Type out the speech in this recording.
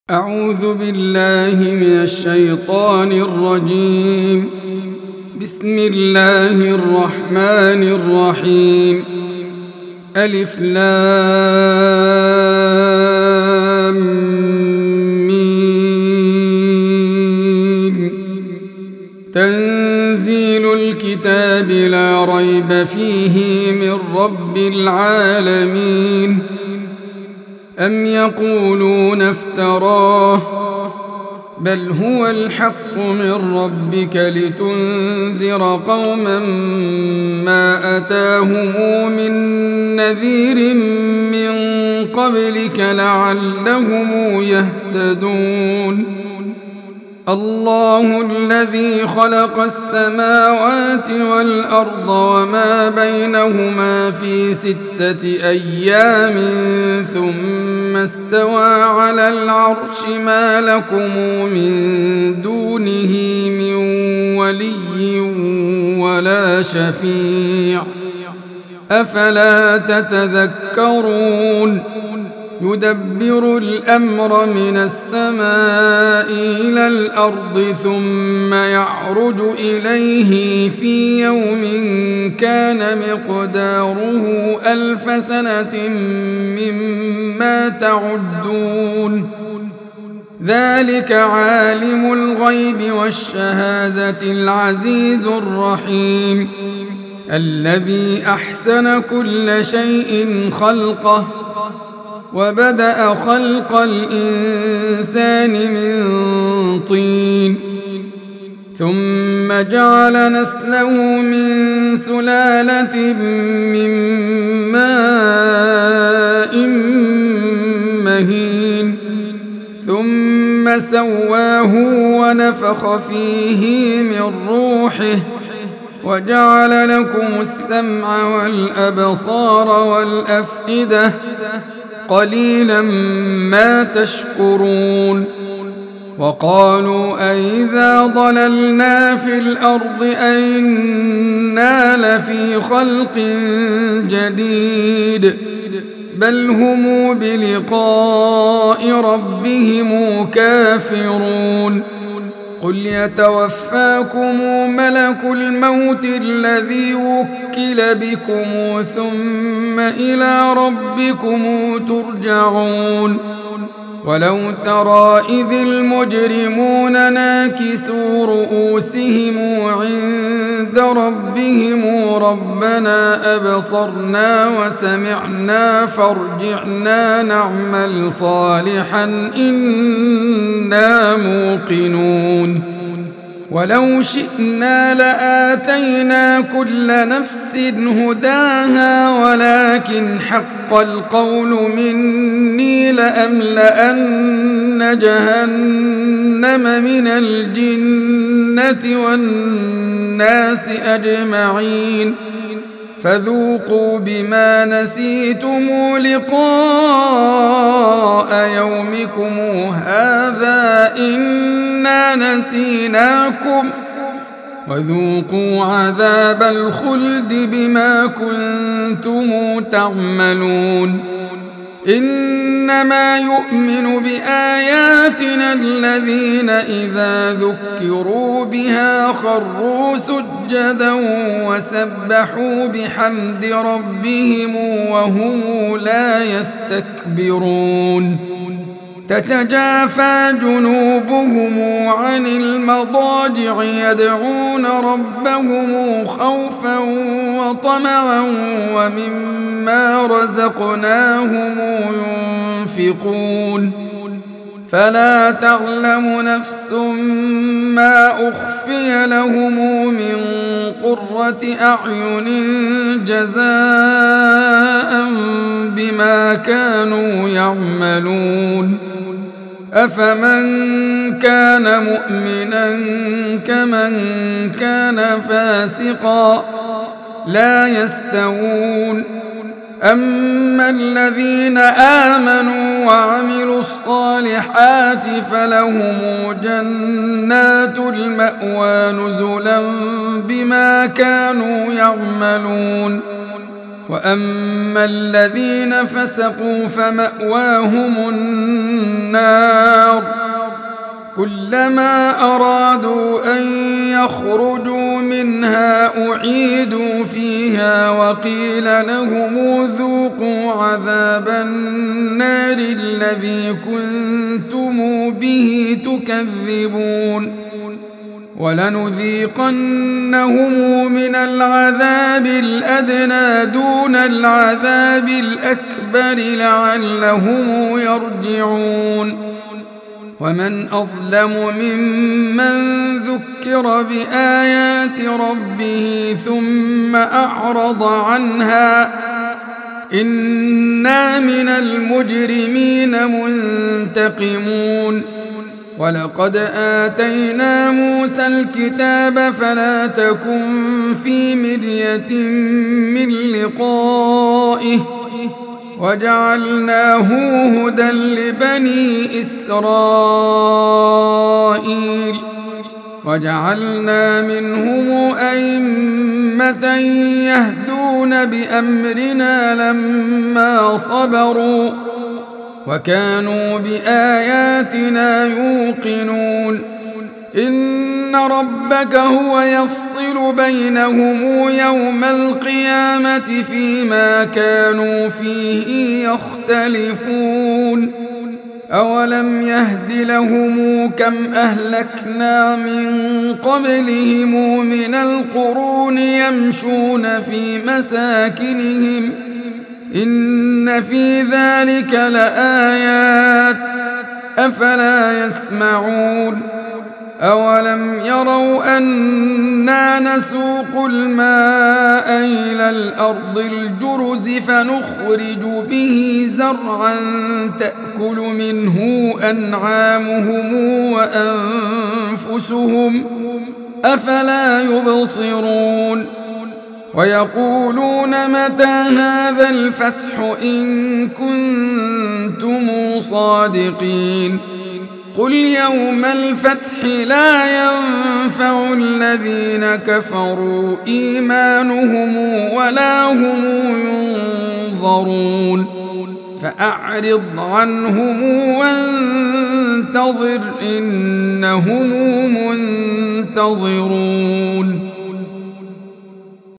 أعوذ بالله من الشيطان الرجيم. بسم الله الرحمن الرحيم. ألف لام ميم. تنزيل الكتاب لا ريب فيه من رب العالمين. أم يقولون افتراه بل هو الحق من ربك لتنذر قوما ما أتاهم من نذير من قبلك لعلهم يهتدون. الله الذي خلق السماوات والأرض وما بينهما في 6 أيام ثم استوى على العرش ما لكم من دونه من ولي ولا شفيع أفلا تتذكرون. يدبر الأمر من السماء إلى الأرض ثم يعرج إليه في يوم كان مقداره 1000 سنة مما تعدون. ذلك عالم الغيب والشهادة العزيز الرحيم الذي أحسن كل شيء خلقه وبدأ خلق الإنسان من طين ثم جعل نسله من سلالة من ماء مهين ثم سواه ونفخ فيه من روحه وجعل لكم السمع والأبصار والأفئدة قليلا ما تشكرون. وقالوا أئذا ضللنا في الأرض أئنا لفي خلق جديد بل هم بلقاء ربهم كافرون. قل يتوفاكم ملك الموت الذي وكل بكم ثم إلى ربكم ترجعون. ولو ترى إذ المجرمون ناكسوا رؤوسهم عند ربهم ربنا أبصرنا وسمعنا فارجعنا نعمل صالحا إنا موقنون. ولو شئنا لآتينا كل نفس هداها ولكن حق القول مني لأملأن جهنم من الجنة والناس أجمعين فذوقوا بما نسيتم لقاء يومكم هذا إنا نسيناكم وذوقوا عذاب الخلد بما كنتم تعملون. إنما يؤمن بآياتنا الذين إذا ذكروا بها خروا سجدا وسبحوا بحمد ربهم وهم لا يستكبرون. تتجافى جنوبهم عن المضاجع يدعون ربهم خوفا وطمعا ومما رزقناهم ينفقون. فلا تعلم نفس ما أخفي لهم من قرة أعين جزاء بما كانوا يعملون. أفمن كان مؤمنا كمن كان فاسقا لا يستوون. أما الذين آمنوا وعملوا الصالحات فلهم جنات المأوى نزلا بما كانوا يعملون. وأما الذين فسقوا فمأواهم النار كلما أرادوا أن يخرجوا منها أعيدوا فيها وقيل لهم ذوقوا عذاب النار الذي كنتم به تكذبون ولنذيقنهم من العذاب الأدنى دون العذاب الأكبر لعلهم يرجعون ومن أظلم ممن ذكر بآيات ربه ثم أعرض عنها إنا من المجرمين منتقمون ولقد آتينا موسى الكتاب فلا تكن في مرية من لقائه وجعلناه هدى لبني إسرائيل وجعلنا منهم أئمة يهدون بأمرنا لما صبروا وكانوا بآياتنا يوقنون إن ربك هو يفصل بينهم يوم القيامة فيما كانوا فيه يختلفون أولم يهد لهم كم أهلكنا من قبلهم من القرون يمشون في مساكنهم إن في ذلك لآيات أفلا يسمعون أولم يروا أنا نسوق الماء إلى الأرض الجرز فنخرج به زرعا تأكل منه أنعامهم وأنفسهم أفلا يبصرون ويقولون متى هذا الفتح إن كنتم صادقين قل يوم الفتح لا ينفع الذين كفروا إيمانهم ولا هم ينظرون فأعرض عنهم وانتظر إنهم منتظرون